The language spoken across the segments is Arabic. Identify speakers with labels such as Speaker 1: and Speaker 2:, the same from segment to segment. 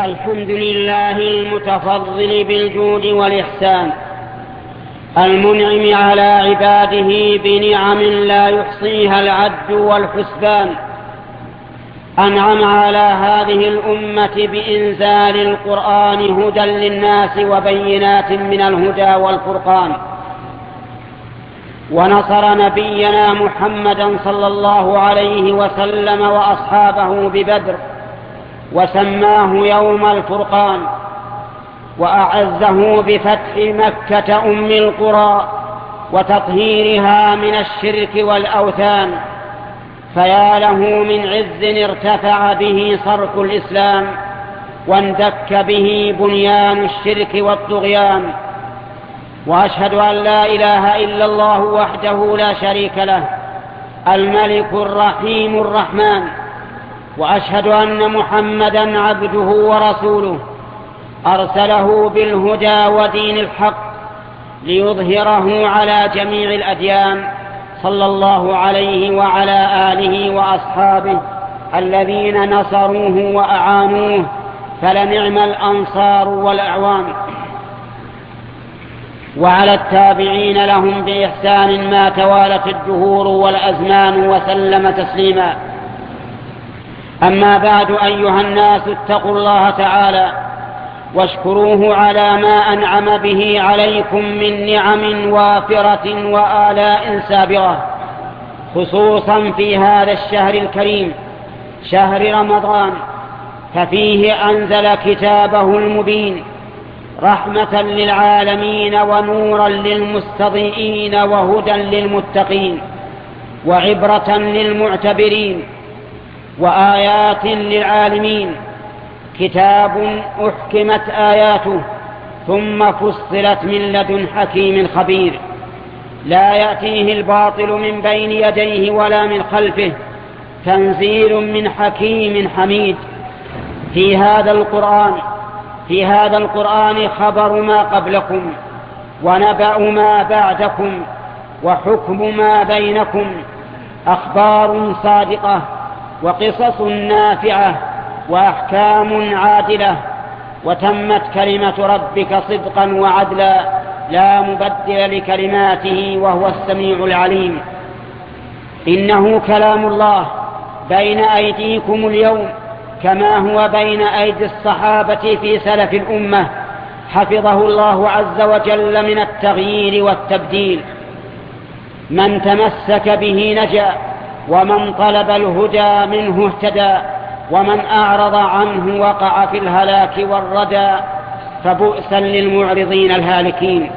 Speaker 1: الحمد لله المتفضل بالجود والإحسان، المنعم على عباده بنعم لا يحصيها العد والحسبان. أنعم على هذه الأمة بإنزال القرآن هدى للناس وبينات من الهدى والفرقان، ونصر نبينا محمدا صلى الله عليه وسلم وأصحابه ببدر، وسماه يوم الفرقان، وأعزه بفتح مكة أم القرى وتطهيرها من الشرك والأوثان. فيا له من عز ارتفع به صرف الإسلام، واندك به بنيان الشرك والطغيان. وأشهد أن لا إله إلا الله وحده لا شريك له، الملك الرحيم الرحمن. وأشهد أن محمدا عبده ورسوله، أرسله بالهدى ودين الحق ليظهره على جميع الأديان، صلى الله عليه وعلى آله وأصحابه الذين نصروه وأعانوه، فلنعم الأنصار والأعوان. وعلى التابعين لهم بإحسان ما توالت الدهور والأزمان، وسلم تسليما. أما بعد، أيها الناس، اتقوا الله تعالى واشكروه على ما أنعم به عليكم من نعم وافرة وآلاء سابغة، خصوصا في هذا الشهر الكريم، شهر رمضان، ففيه أنزل كتابه المبين، رحمة للعالمين ونورا للمستضيئين وهدى للمتقين وعبرة للمعتبرين وآيات للعالمين. كتاب أحكمت آياته ثم فصلت من لدن حكيم خبير، لا يأتيه الباطل من بين يديه ولا من خلفه، تنزيل من حكيم حميد. في هذا القرآن خبر ما قبلكم، ونبأ ما بعدكم، وحكم ما بينكم، أخبار صادقة، وقصص نافعة، وأحكام عادلة. وتمت كلمة ربك صدقا وعدلا، لا مبدل لكلماته، وهو السميع العليم. إنه كلام الله بين أيديكم اليوم، كما هو بين أيدي الصحابة في سلف الأمة، حفظه الله عز وجل من التغيير والتبديل. من تمسك به نجا، ومن طلب الهدى منه اهتدى، ومن أعرض عنه وقع في الهلاك والردى، فبؤسا للمعرضين الهالكين.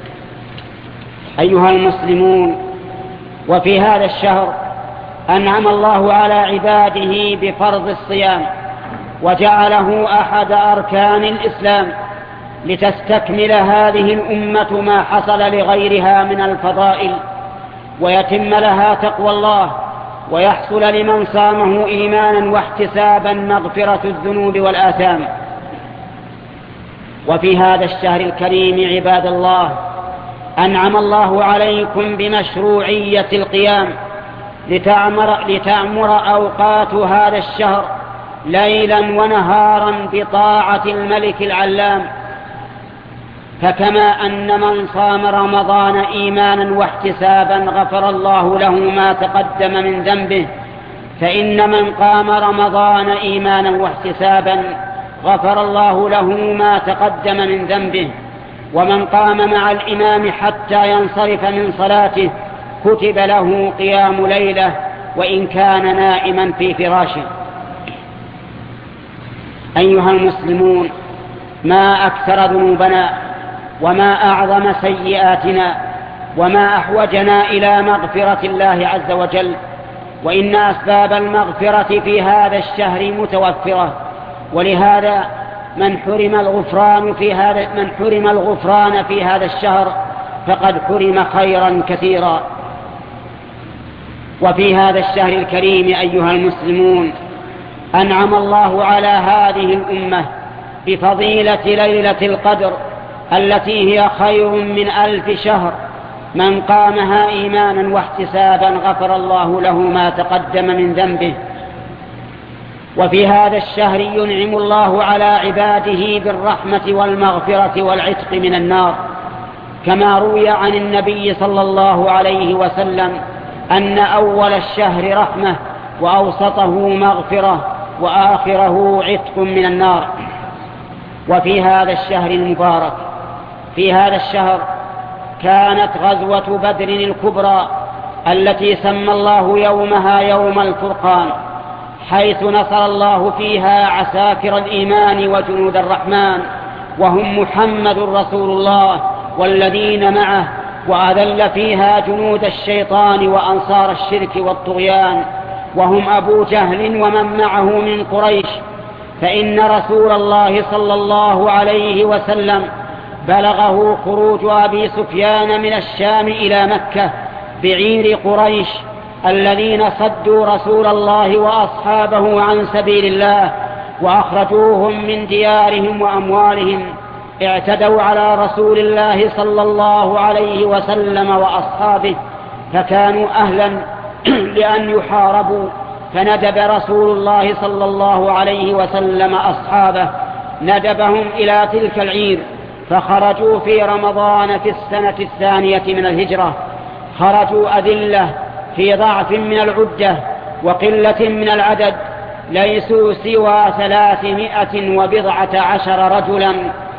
Speaker 1: أيها المسلمون، وفي هذا الشهر أنعم الله على عباده بفرض الصيام، وجعله أحد أركان الإسلام، لتستكمل هذه الأمة ما حصل لغيرها من الفضائل، ويتم لها تقوى الله، ويحصل لمن صامه إيمانا واحتسابا مغفرة الذنوب والآثام. وفي هذا الشهر الكريم عباد الله، أنعم الله عليكم بمشروعية القيام، لتعمر أوقات هذا الشهر ليلا ونهارا بطاعة الملك العلام. فكما أن من صام رمضان إيمانا واحتسابا غفر الله له ما تقدم من ذنبه، فإن من قام رمضان إيمانا واحتسابا غفر الله له ما تقدم من ذنبه. ومن قام مع الإمام حتى ينصرف من صلاته كتب له قيام ليلة، وإن كان نائما في فراشه. أيها المسلمون، ما أكثر ذنوبنا، وما أعظم سيئاتنا، وما أحوجنا إلى مغفرة الله عز وجل. وإن أسباب المغفرة في هذا الشهر متوفرة، ولهذا من حرم الغفران في هذا الشهر فقد حرم خيرا كثيرا. وفي هذا الشهر الكريم أيها المسلمون، أنعم الله على هذه الأمة بفضيلة ليلة القدر، التي هي خير من 1000 شهر. من قامها إيمانا واحتسابا غفر الله له ما تقدم من ذنبه. وفي هذا الشهر ينعم الله على عباده بالرحمة والمغفرة والعتق من النار، كما روي عن النبي صلى الله عليه وسلم أن أول الشهر رحمة وأوسطه مغفرة وآخره عتق من النار. وفي هذا الشهر المبارك، في هذا الشهر كانت غزوة بدر الكبرى التي سمى الله يومها يوم الفرقان، حيث نصر الله فيها عساكر الإيمان وجنود الرحمن، وهم محمد رسول الله والذين معه، وأذل فيها جنود الشيطان وأنصار الشرك والطغيان، وهم أبو جهل ومن معه من قريش. فإن رسول الله صلى الله عليه وسلم بلغه خروج أبي سفيان من الشام إلى مكة بعير قريش الذين صدوا رسول الله وأصحابه عن سبيل الله وأخرجوهم من ديارهم وأموالهم. اعتدوا على رسول الله صلى الله عليه وسلم وأصحابه، فكانوا أهلا لأن يحاربوا، فندب رسول الله صلى الله عليه وسلم أصحابه، ندبهم إلى تلك العير، فخرجوا في رمضان في السنة الثانية من الهجرة. خرجوا أذلة في ضعف من العدة وقلة من العدد، ليسوا سوى 310 رجلا.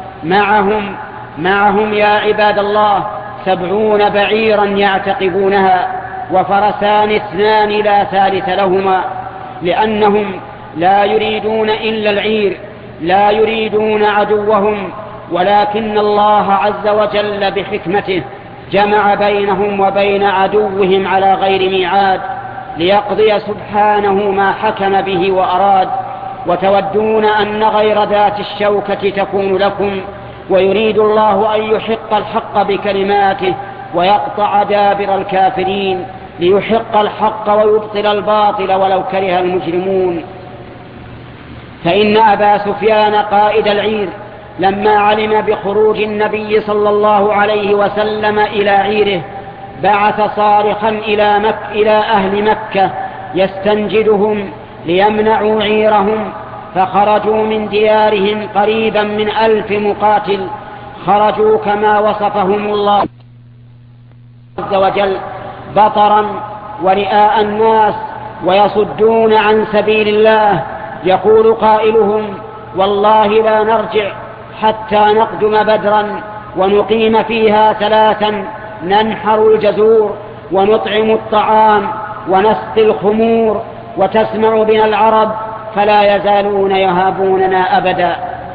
Speaker 1: معهم يا عباد الله 70 بعيرا يعتقبونها، وفرسان 2 لا ثالث لهما، لأنهم لا يريدون إلا العير، لا يريدون عدوهم، ولكن الله عز وجل بحكمته جمع بينهم وبين عدوهم على غير ميعاد، ليقضي سبحانه ما حكم به وأراد. وتودون أن غير ذات الشوكة تكون لكم، ويريد الله أن يحق الحق بكلماته ويقطع دابر الكافرين، ليحق الحق ويبطل الباطل ولو كره المجرمون. فإن أبا سفيان قائد العير لما علم بخروج النبي صلى الله عليه وسلم إلى عيره بعث صارخا إلى أهل مكة يستنجدهم ليمنعوا عيرهم، فخرجوا من ديارهم قريبا من 1000 مقاتل، خرجوا كما وصفهم الله عز وجل بطرا ورئاء الناس ويصدون عن سبيل الله. يقول قائلهم: والله لا نرجع حتى نقدم بدرا ونقيم فيها 3، ننحر الجزور ونطعم الطعام ونسقي الخمور، وتسمع بنا العرب فلا يزالون يهابوننا أبدا.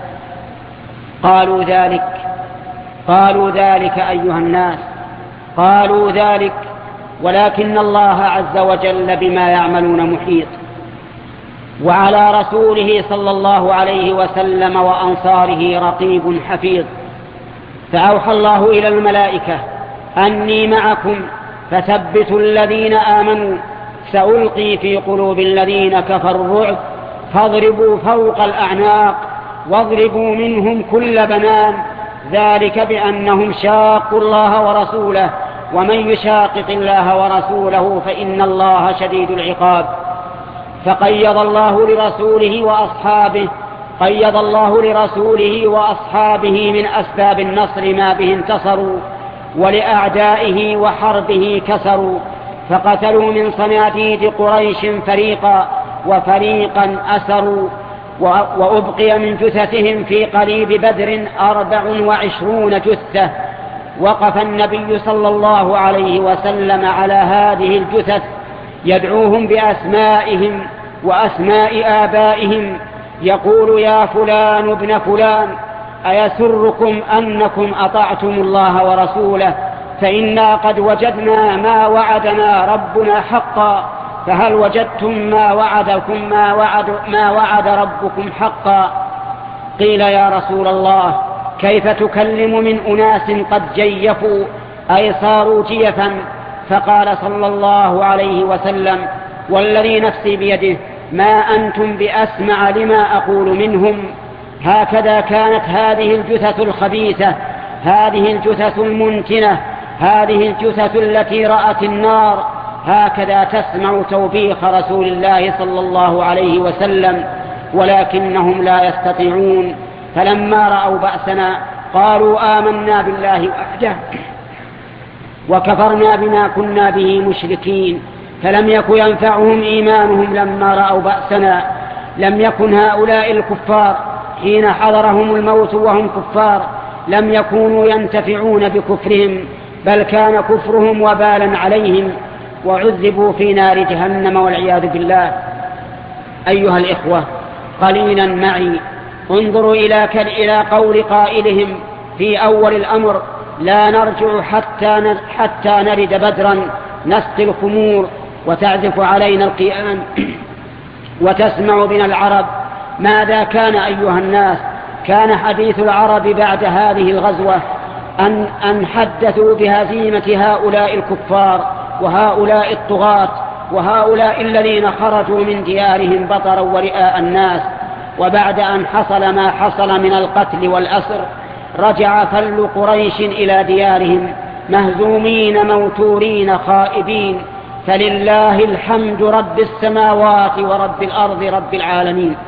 Speaker 1: قالوا ذلك أيها الناس، قالوا ذلك، ولكن الله عز وجل بما يعملون محيط. وعلى رسوله صلى الله عليه وسلم وأنصاره رقيب حفيظ. فأوحى الله إلى الملائكة: أني معكم فثبتوا الذين آمنوا، سألقي في قلوب الذين كفروا الرعب، فاضربوا فوق الأعناق واضربوا منهم كل بنان، ذلك بأنهم شاقوا الله ورسوله، ومن يشاقق الله ورسوله فإن الله شديد العقاب. فقيض الله لرسوله وأصحابه من أسباب النصر ما به انتصروا، ولأعدائه وحربه كسروا، فقتلوا من صناديد قريش فريقا، وفريقا أسروا، وأبقي من جثثهم في قليب بدر 24 جثة. وقف النبي صلى الله عليه وسلم على هذه الجثث يدعوهم بأسمائهم وأسماء آبائهم، يقول: يا فلان ابن فلان، أيسركم أنكم أطعتم الله ورسوله؟ فإنا قد وجدنا ما وعدنا ربنا حقا، فهل وجدتم ما وعد ربكم حقا؟ قيل: يا رسول الله، كيف تكلم من أناس قد جيفوا أي صاروا جيفا؟ فقال صلى الله عليه وسلم: والذي نفسي بيده ما أنتم بأسمع لما أقول منهم. هكذا كانت هذه الجثث الخبيثة، هذه الجثث المنتنة، هذه الجثث التي رأت النار، هكذا تسمع توبيخ رسول الله صلى الله عليه وسلم، ولكنهم لا يستطيعون. فلما رأوا بأسنا قالوا آمنا بالله وحده وكفرنا بما كنا به مشركين. فلم يك ينفعهم إيمانهم لما رأوا بأسنا. لم يكن هؤلاء الكفار حين حضرهم الموت وهم كفار لم يكونوا ينتفعون بكفرهم، بل كان كفرهم وبالا عليهم وعذبوا في نار جهنم والعياذ بالله. أيها الإخوة، قليلا معي انظروا إلى قول قائلهم في أول الأمر: لا نرجع حتى نرد بدرا نسقي الخمور وتعزف علينا القيان وتسمع بنا العرب. ماذا كان أيها الناس؟ كان حديث العرب بعد هذه الغزوة أن حدثوا بهزيمة هؤلاء الكفار وهؤلاء الطغاة وهؤلاء الذين خرجوا من ديارهم بطرا ورئاء الناس. وبعد أن حصل ما حصل من القتل والأسر رجع فل قريش إلى ديارهم مهزومين موتورين خائبين، فلله الحمد رب السماوات ورب الأرض رب العالمين.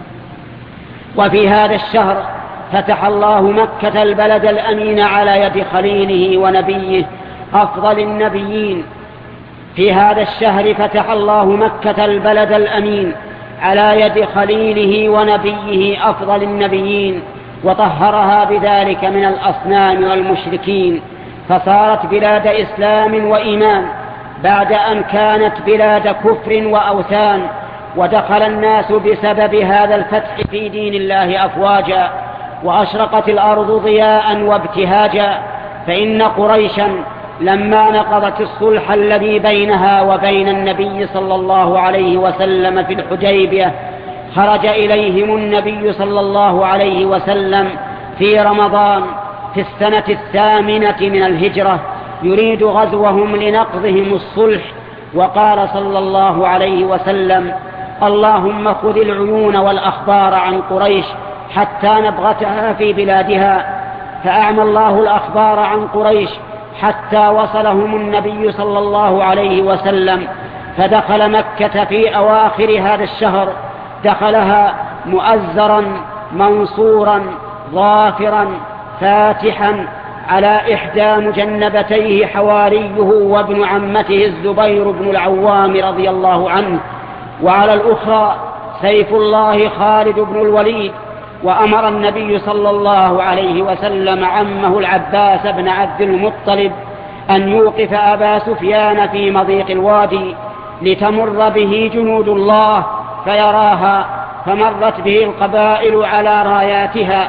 Speaker 1: وفي هذا الشهر فتح الله مكة البلد الأمين على يد خليله ونبيه أفضل النبيين. في هذا الشهر فتح الله مكة البلد الأمين على يد خليله ونبيه أفضل النبيين، وطهرها بذلك من الأصنام والمشركين، فصارت بلاد إسلام وإيمان بعد أن كانت بلاد كفر وأوثان. ودخل الناس بسبب هذا الفتح في دين الله أفواجا، وأشرقت الأرض ضياء وابتهاجا. فإن قريشا لما نقضت الصلح الذي بينها وبين النبي صلى الله عليه وسلم في الحديبية خرج إليهم النبي صلى الله عليه وسلم في رمضان في السنة 8 من الهجرة يريد غزوهم لنقضهم الصلح، وقال صلى الله عليه وسلم: اللهم خذ العيون والأخبار عن قريش حتى نبغتها في بلادها. فأعمى الله الأخبار عن قريش حتى وصلهم النبي صلى الله عليه وسلم، فدخل مكة في أواخر هذا الشهر، دخلها مؤزرا منصورا ظافرا فاتحا على إحدى مجنبتيه حواريه وابن عمته الزبير بن العوام رضي الله عنه، وعلى الأخرى سيف الله خالد بن الوليد. وأمر النبي صلى الله عليه وسلم عمه العباس بن عبد المطلب أن يوقف أبا سفيان في مضيق الوادي لتمر به جنود الله فيراها، فمرت به القبائل على راياتها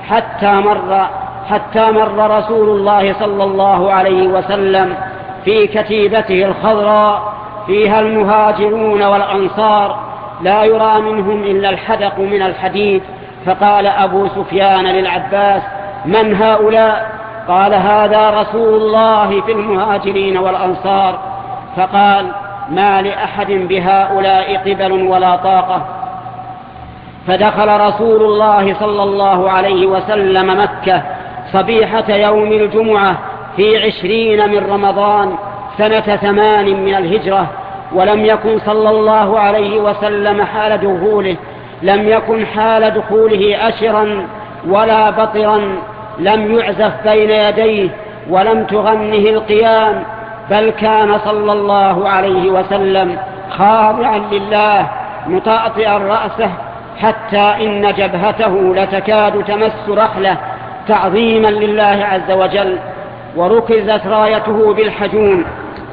Speaker 1: حتى مر رسول الله صلى الله عليه وسلم في كتيبته الخضراء فيها المهاجرون والأنصار لا يرى منهم إلا الحدق من الحديد. فقال أبو سفيان للعباس: من هؤلاء؟ قال: هذا رسول الله في المهاجرين والأنصار. فقال: ما لأحد بهؤلاء قبل ولا طاقة. فدخل رسول الله صلى الله عليه وسلم مكة صبيحة يوم الجمعة في 20 من رمضان سنة 8 من الهجرة، ولم يكن صلى الله عليه وسلم لم يكن حال دخوله أشرا ولا بطرا، لم يعزف بين يديه ولم تغنه القيام، بل كان صلى الله عليه وسلم خاضعا لله مطأطئا رأسه حتى إن جبهته لتكاد تمس رحله تعظيما لله عز وجل. وركزت رايته بالحجون،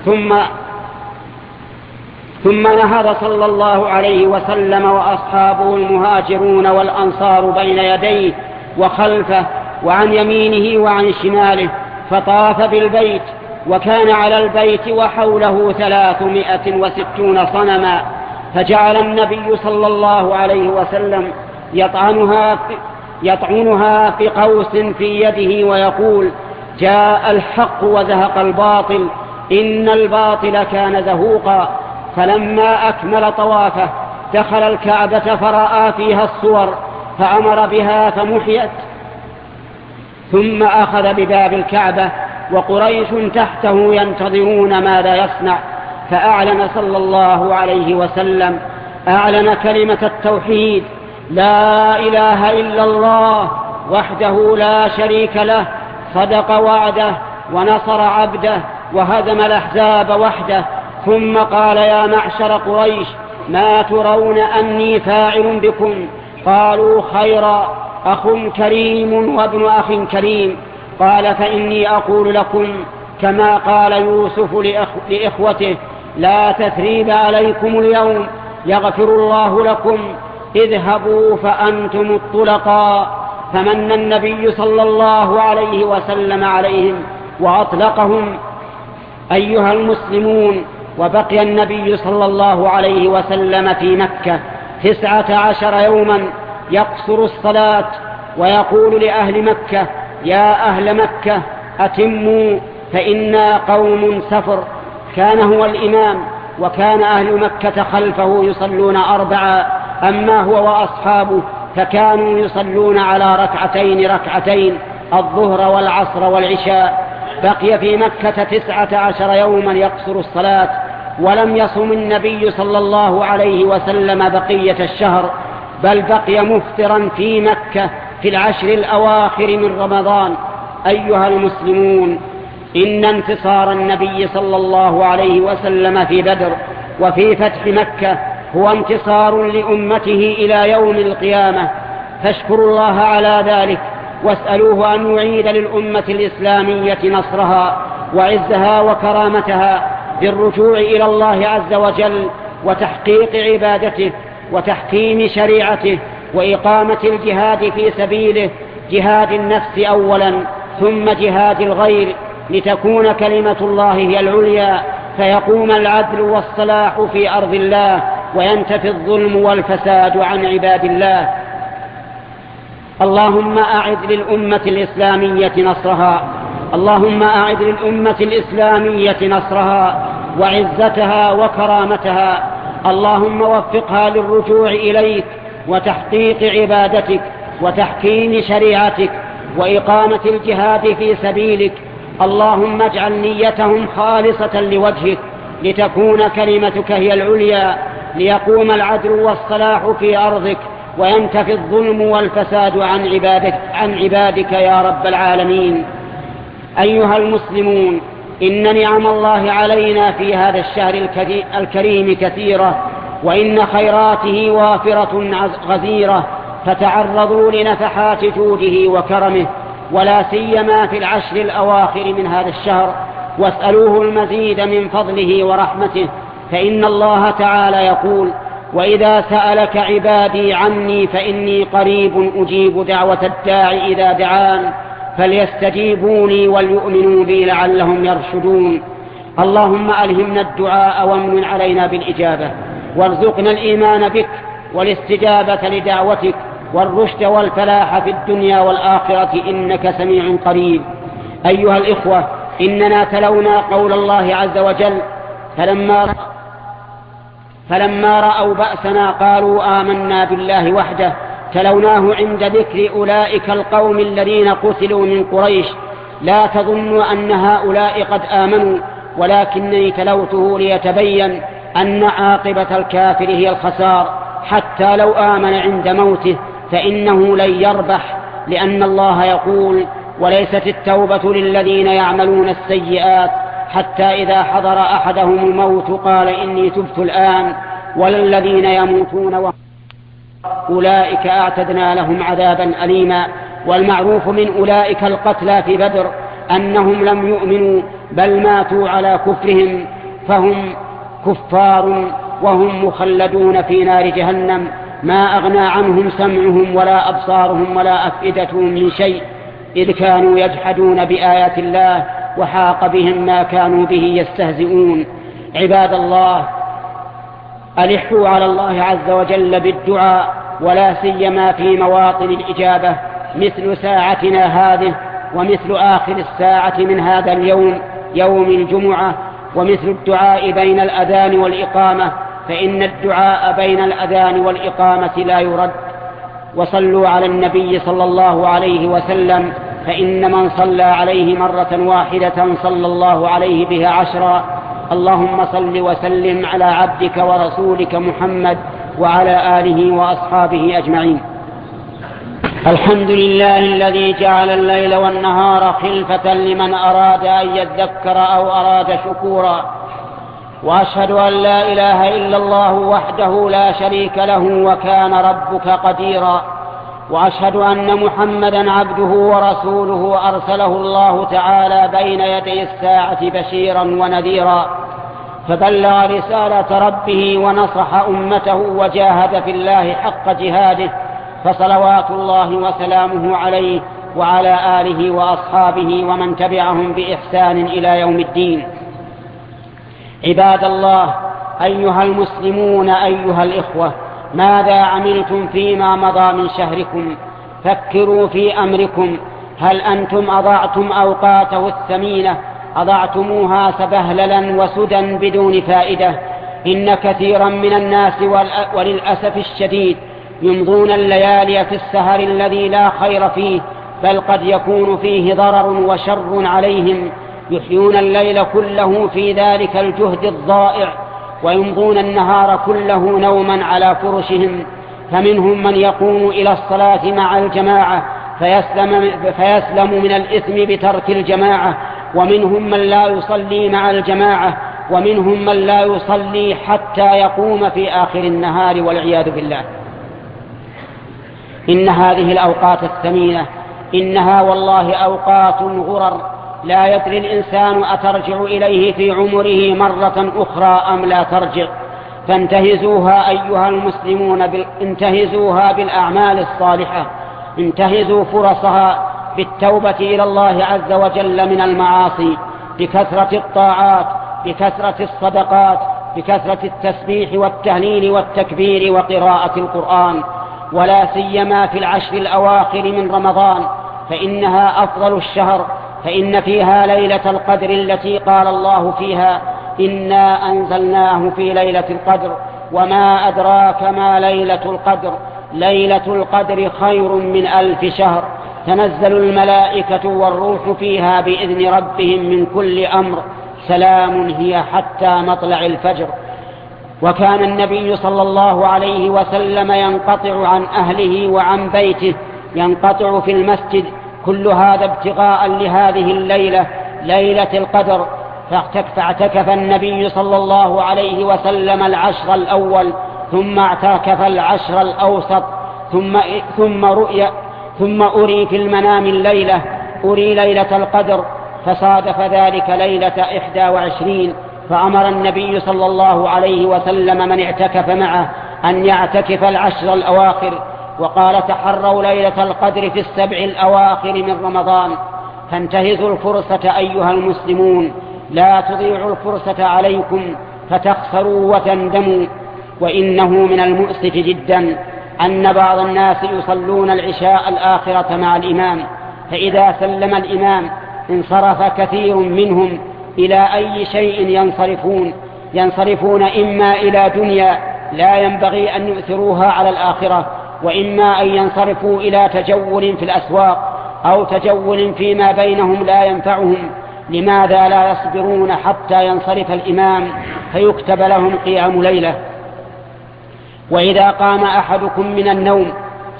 Speaker 1: ثم نهض صلى الله عليه وسلم وأصحابه المهاجرون والأنصار بين يديه وخلفه وعن يمينه وعن شماله، فطاف بالبيت، وكان على البيت وحوله 360 صنما. فجعل النبي صلى الله عليه وسلم يطعنها في قوس في يده ويقول: جاء الحق وزهق الباطل إن الباطل كان زهوقا. فلما أكمل طوافه دخل الكعبة فرأى فيها الصور فأمر بها فمحيت، ثم أخذ بباب الكعبة وقريش تحته ينتظرون ماذا يصنع. فأعلن صلى الله عليه وسلم أعلن كلمة التوحيد: لا إله إلا الله وحده لا شريك له، صدق وعده ونصر عبده وهزم الأحزاب وحده. ثم قال: يا معشر قريش، ما ترون أني فاعل بكم؟ قالوا: خيرا، أخ كريم وابن أخ كريم. قال: فإني أقول لكم كما قال يوسف لإخوته: لا تثريب عليكم اليوم، يغفر الله لكم، اذهبوا فأنتم الطلقاء. فمن النبي صلى الله عليه وسلم عليهم وأطلقهم. أيها المسلمون، وبقي النبي صلى الله عليه وسلم في مكة 19 يوما يقصر الصلاة، ويقول لأهل مكة: يا أهل مكة أتموا فإنا قوم سفر. كان هو الإمام، وكان أهل مكة خلفه يصلون 4، أما هو وأصحابه فكانوا يصلون على ركعتين الظهر والعصر والعشاء. بقي في مكة 19 يوما يقصر الصلاة، ولم يصم النبي صلى الله عليه وسلم بقية الشهر، بل بقي مفطرا في مكة في العشر الأواخر من رمضان. أيها المسلمون، إن انتصار النبي صلى الله عليه وسلم في بدر وفي فتح مكة هو انتصار لأمته إلى يوم القيامة، فاشكروا الله على ذلك، واسألوه أن يعيد للأمة الإسلامية نصرها وعزها وكرامتها بالرجوع إلى الله عز وجل وتحقيق عبادته وتحكيم شريعته وإقامة الجهاد في سبيله، جهاد النفس أولا ثم جهاد الغير، لتكون كلمة الله هي العليا، فيقوم العدل والصلاح في أرض الله، وينتفي الظلم والفساد عن عباد الله. اللهم أعد للأمة الإسلامية نصرها، اللهم أعد للأمة الإسلامية نصرها وعزتها وكرامتها. اللهم وفقها للرجوع إليك وتحقيق عبادتك وتحكيم شريعتك وإقامة الجهاد في سبيلك. اللهم اجعل نيتهم خالصة لوجهك، لتكون كلمتك هي العليا، ليقوم العدل والصلاح في أرضك، وينتفي الظلم والفساد عن عبادك يا رب العالمين. أيها المسلمون، إن نعم الله علينا في هذا الشهر الكريم كثيرة، وإن خيراته وافرة غزيرة، فتعرضوا لنفحات جوده وكرمه، ولا سيما في العشر الأواخر من هذا الشهر، واسألوه المزيد من فضله ورحمته، فإن الله تعالى يقول: وإذا سألك عبادي عني فإني قريب أجيب دعوة الداع إذا دعان، فليستجيبوني وليؤمنوا بي لعلهم يرشدون. اللهم ألهمنا الدعاء وامن علينا بالإجابة، وارزقنا الإيمان بك والاستجابة لدعوتك والرشد والفلاح في الدنيا والآخرة، إنك سميع قريب. أيها الإخوة، إننا تلونا قول الله عز وجل: فلما رأوا بأسنا قالوا آمنا بالله وحده. تلوناه عند ذكر أولئك القوم الذين قتلوا من قريش. لا تظنوا أن هؤلاء قد آمنوا، ولكنني تلوته ليتبين أن عاقبة الكافر هي الخسار، حتى لو آمن عند موته فإنه لن يربح، لأن الله يقول: وليست التوبة للذين يعملون السيئات حتى إذا حضر أحدهم الموت قال إني تبت الآن، وللذين يموتون وهم أولئك أعتدنا لهم عذابا أليما. والمعروف من أولئك القتلى في بدر أنهم لم يؤمنوا، بل ماتوا على كفرهم، فهم كفار وهم مخلدون في نار جهنم، ما أغنى عنهم سمعهم ولا أبصارهم ولا أفئدتهم من شيء، إذ كانوا يجحدون بآيات الله وحاق بهم ما كانوا به يستهزئون. عباد الله، ألحوا على الله عز وجل بالدعاء، ولا سيما في مواطن الإجابة مثل ساعتنا هذه، ومثل آخر الساعة من هذا اليوم يوم الجمعة، ومثل الدعاء بين الأذان والإقامة، فإن الدعاء بين الأذان والإقامة لا يرد. وصلوا على النبي صلى الله عليه وسلم، فإن من صلى عليه مرة واحدة صلى الله عليه بها 10. اللهم صل وسلم على عبدك ورسولك محمد وعلى آله وأصحابه أجمعين. الحمد لله الذي جعل الليل والنهار خلفة لمن أراد أن يذكر أو أراد شكورا، وأشهد أن لا إله إلا الله وحده لا شريك له وكان ربك قديرا، وأشهد أن محمدا عبده ورسوله أرسله الله تعالى بين يدي الساعة بشيرا ونذيرا، فبلغ رسالة ربه ونصح أمته وجاهد في الله حق جهاده، فصلوات الله وسلامه عليه وعلى آله وأصحابه ومن تبعهم بإحسان إلى يوم الدين. عباد الله، أيها المسلمون، أيها الإخوة، ماذا عملتم فيما مضى من شهركم؟ فكروا في أمركم. هل أنتم أضعتم أوقاته الثمينة؟ أضعتموها سبهللا وسدى بدون فائدة؟ إن كثيرا من الناس وللأسف الشديد يمضون الليالي في السهر الذي لا خير فيه، بل قد يكون فيه ضرر وشر عليهم، يحيون الليل كله في ذلك الجهد الضائع، ويمضون النهار كله نوما على فرشهم. فمنهم من يقوم إلى الصلاة مع الجماعة فيسلم من الإثم بترك الجماعة، ومنهم من لا يصلي مع الجماعة، ومنهم من لا يصلي حتى يقوم في آخر النهار والعياذ بالله. إن هذه الأوقات الثمينة إنها والله أوقات غرر، لا يدري الإنسان أترجع إليه في عمره مرة أخرى أم لا ترجع. فانتهزوها أيها المسلمون، انتهزوها بالأعمال الصالحة، انتهزوا فرصها بالتوبة إلى الله عز وجل من المعاصي، بكثرة الطاعات، بكثرة الصدقات، بكثرة التسبيح والتهليل والتكبير وقراءة القرآن، ولا سيما في العشر الأواخر من رمضان، فإنها أفضل الشهر، فإن فيها ليلة القدر التي قال الله فيها: إنا أنزلناه في ليلة القدر وما أدراك ما ليلة القدر، ليلة القدر خير من 1000 شهر، تنزل الملائكة والروح فيها بإذن ربهم من كل أمر، سلام هي حتى مطلع الفجر. وكان النبي صلى الله عليه وسلم ينقطع عن أهله وعن بيته، ينقطع في المسجد، كل هذا ابتغاء لهذه الليلة، ليلة القدر. فاعتكف النبي صلى الله عليه وسلم العشر الأول، ثم اعتكف العشر الأوسط، ثم أري في المنام الليلة، أري ليلة القدر، فصادف ذلك ليلة 21. فأمر النبي صلى الله عليه وسلم من اعتكف معه أن يعتكف العشر الأواخر، وقال: تحروا ليلة القدر في 7 الأواخر من رمضان. فانتهزوا الفرصة أيها المسلمون، لا تضيعوا الفرصة عليكم فتخسروا وتندموا. وإنه من المؤسف جدا أن بعض الناس يصلون العشاء الآخرة مع الإمام، فإذا سلم الإمام انصرف كثير منهم إلى أي شيء ينصرفون إما إلى دنيا لا ينبغي أن يؤثروها على الآخرة، وإما أن ينصرفوا إلى تجول في الأسواق أو تجول فيما بينهم لا ينفعهم. لماذا لا يصبرون حتى ينصرف الإمام فيكتب لهم قيام ليلة؟ وإذا قام أحدكم من النوم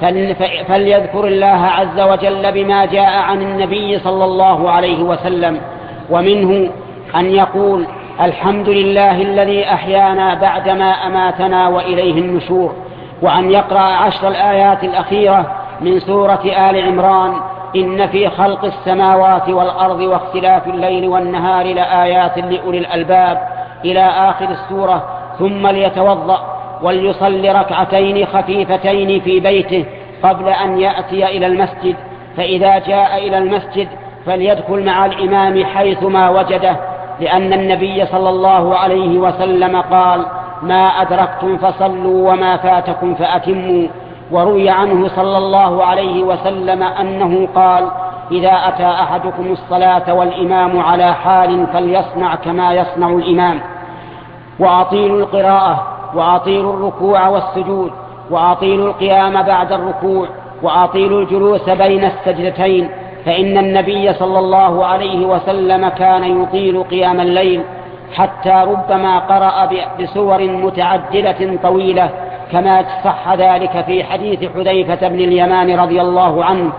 Speaker 1: فليذكر الله عز وجل بما جاء عن النبي صلى الله عليه وسلم، ومنه أن يقول: الحمد لله الذي أحيانا بعدما أماتنا وإليه النشور، وأن يقرأ 10 الآيات الأخيرة من سورة آل عمران: إن في خلق السماوات والأرض واختلاف الليل والنهار لآيات لأولي الألباب إلى آخر السورة. ثم ليتوضأ وليصلي 2 ركعتين خفيفتين في بيته قبل أن يأتي إلى المسجد، فإذا جاء إلى المسجد فليدخل مع الإمام حيثما وجده، لأن النبي صلى الله عليه وسلم قال: ما أدركتم فصلوا وما فاتكم فأتموا. وروي عنه صلى الله عليه وسلم أنه قال: إذا أتى أحدكم الصلاة والإمام على حال فليصنع كما يصنع الإمام. وأطيلوا القراءة، وأطيلوا الركوع والسجود، وأطيلوا القيام بعد الركوع، وأطيلوا الجلوس بين السجدتين، فإن النبي صلى الله عليه وسلم كان يطيل قيام الليل. حتى ربما قرأ بسور متعددة طويلة، كما صح ذلك في حديث حذيفة بن اليمان رضي الله عنه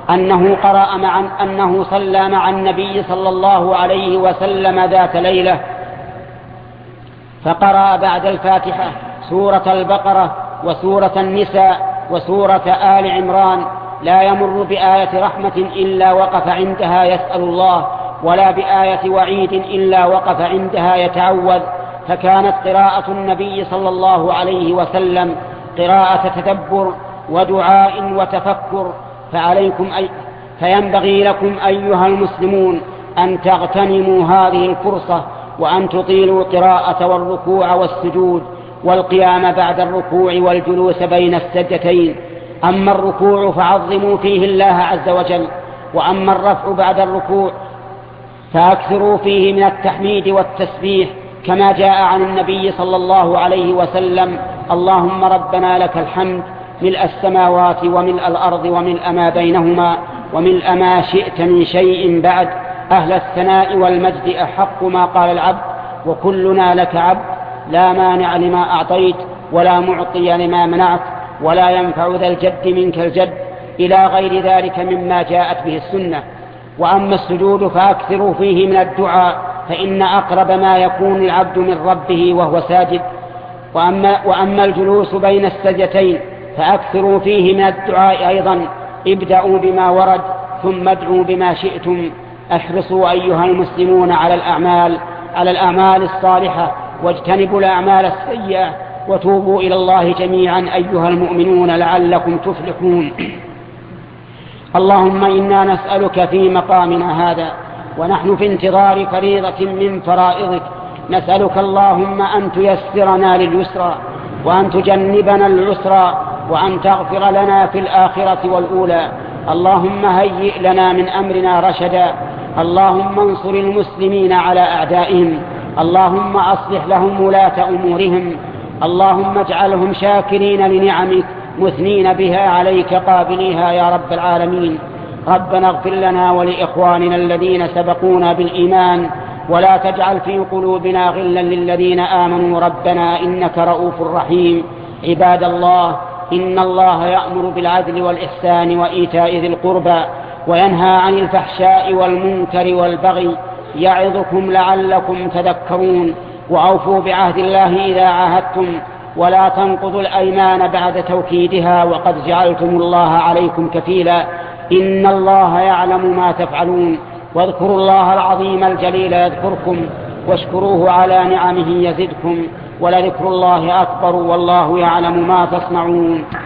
Speaker 1: أنه صلى مع النبي صلى الله عليه وسلم ذات ليلة، فقرأ بعد الفاتحة سورة البقرة وسورة النساء وسورة آل عمران، لا يمر بآية رحمة إلا وقف عندها يسأل الله، ولا بآية وعيد إلا وقف عندها يتعوذ. فكانت قراءة النبي صلى الله عليه وسلم قراءة تدبر ودعاء وتفكر. فينبغي لكم أيها المسلمون أن تغتنموا هذه الفرصة، وأن تطيلوا القراءة والركوع والسجود والقيام بعد الركوع والجلوس بين السجدتين. أما الركوع فعظموا فيه الله عز وجل، وأما الرفع بعد الركوع فأكثروا فيه من التحميد والتسبيح، كما جاء عن النبي صلى الله عليه وسلم: اللهم ربنا لك الحمد ملء السماوات وملء الأرض وملء ما بينهما وملء ما شئت من شيء بعد، أهل الثناء والمجد أحق ما قال العبد، وكلنا لك عبد، لا مانع لما أعطيت ولا معطي لما منعت ولا ينفع ذا الجد منك الجد، إلى غير ذلك مما جاءت به السنة. وأما السجود فأكثروا فيه من الدعاء، فإن أقرب ما يكون العبد من ربه وهو ساجد. وأما الجلوس بين السجدتين فأكثروا فيه من الدعاء أيضا، ابدأوا بما ورد ثم ادعوا بما شئتم. احرصوا أيها المسلمون على الأعمال الصالحة، واجتنبوا الأعمال السيئة، وتوبوا إلى الله جميعا أيها المؤمنون لعلكم تفلحون. اللهم إنا نسألك في مقامنا هذا ونحن في انتظار فريضة من فرائضك، نسألك اللهم أن تيسرنا لليسرى، وأن تجنبنا العسرى، وأن تغفر لنا في الآخرة والأولى. اللهم هيئ لنا من أمرنا رشدا. اللهم انصر المسلمين على أعدائهم. اللهم أصلح لهم ولاة أمورهم. اللهم اجعلهم شاكرين لنعمك مثنين بها عليك قابليها يا رب العالمين. ربنا اغفر لنا ولإخواننا الذين سبقونا بالإيمان، ولا تجعل في قلوبنا غلا للذين آمنوا ربنا إنك رؤوف رحيم. عباد الله، إن الله يأمر بالعدل والإحسان وإيتاء ذي القربى، وينهى عن الفحشاء والمنكر والبغي، يعظكم لعلكم تذكرون. وأوفوا بعهد الله إذا عاهدتم، ولا تنقضوا الأيمان بعد توكيدها، وقد جعلتم الله عليكم كفيلا. إن الله يعلم ما تفعلون. واذكروا الله العظيم الجليل يذكركم، واشكروه على نعمه يزدكم، ولذكر الله أكبر، والله يعلم ما تصنعون.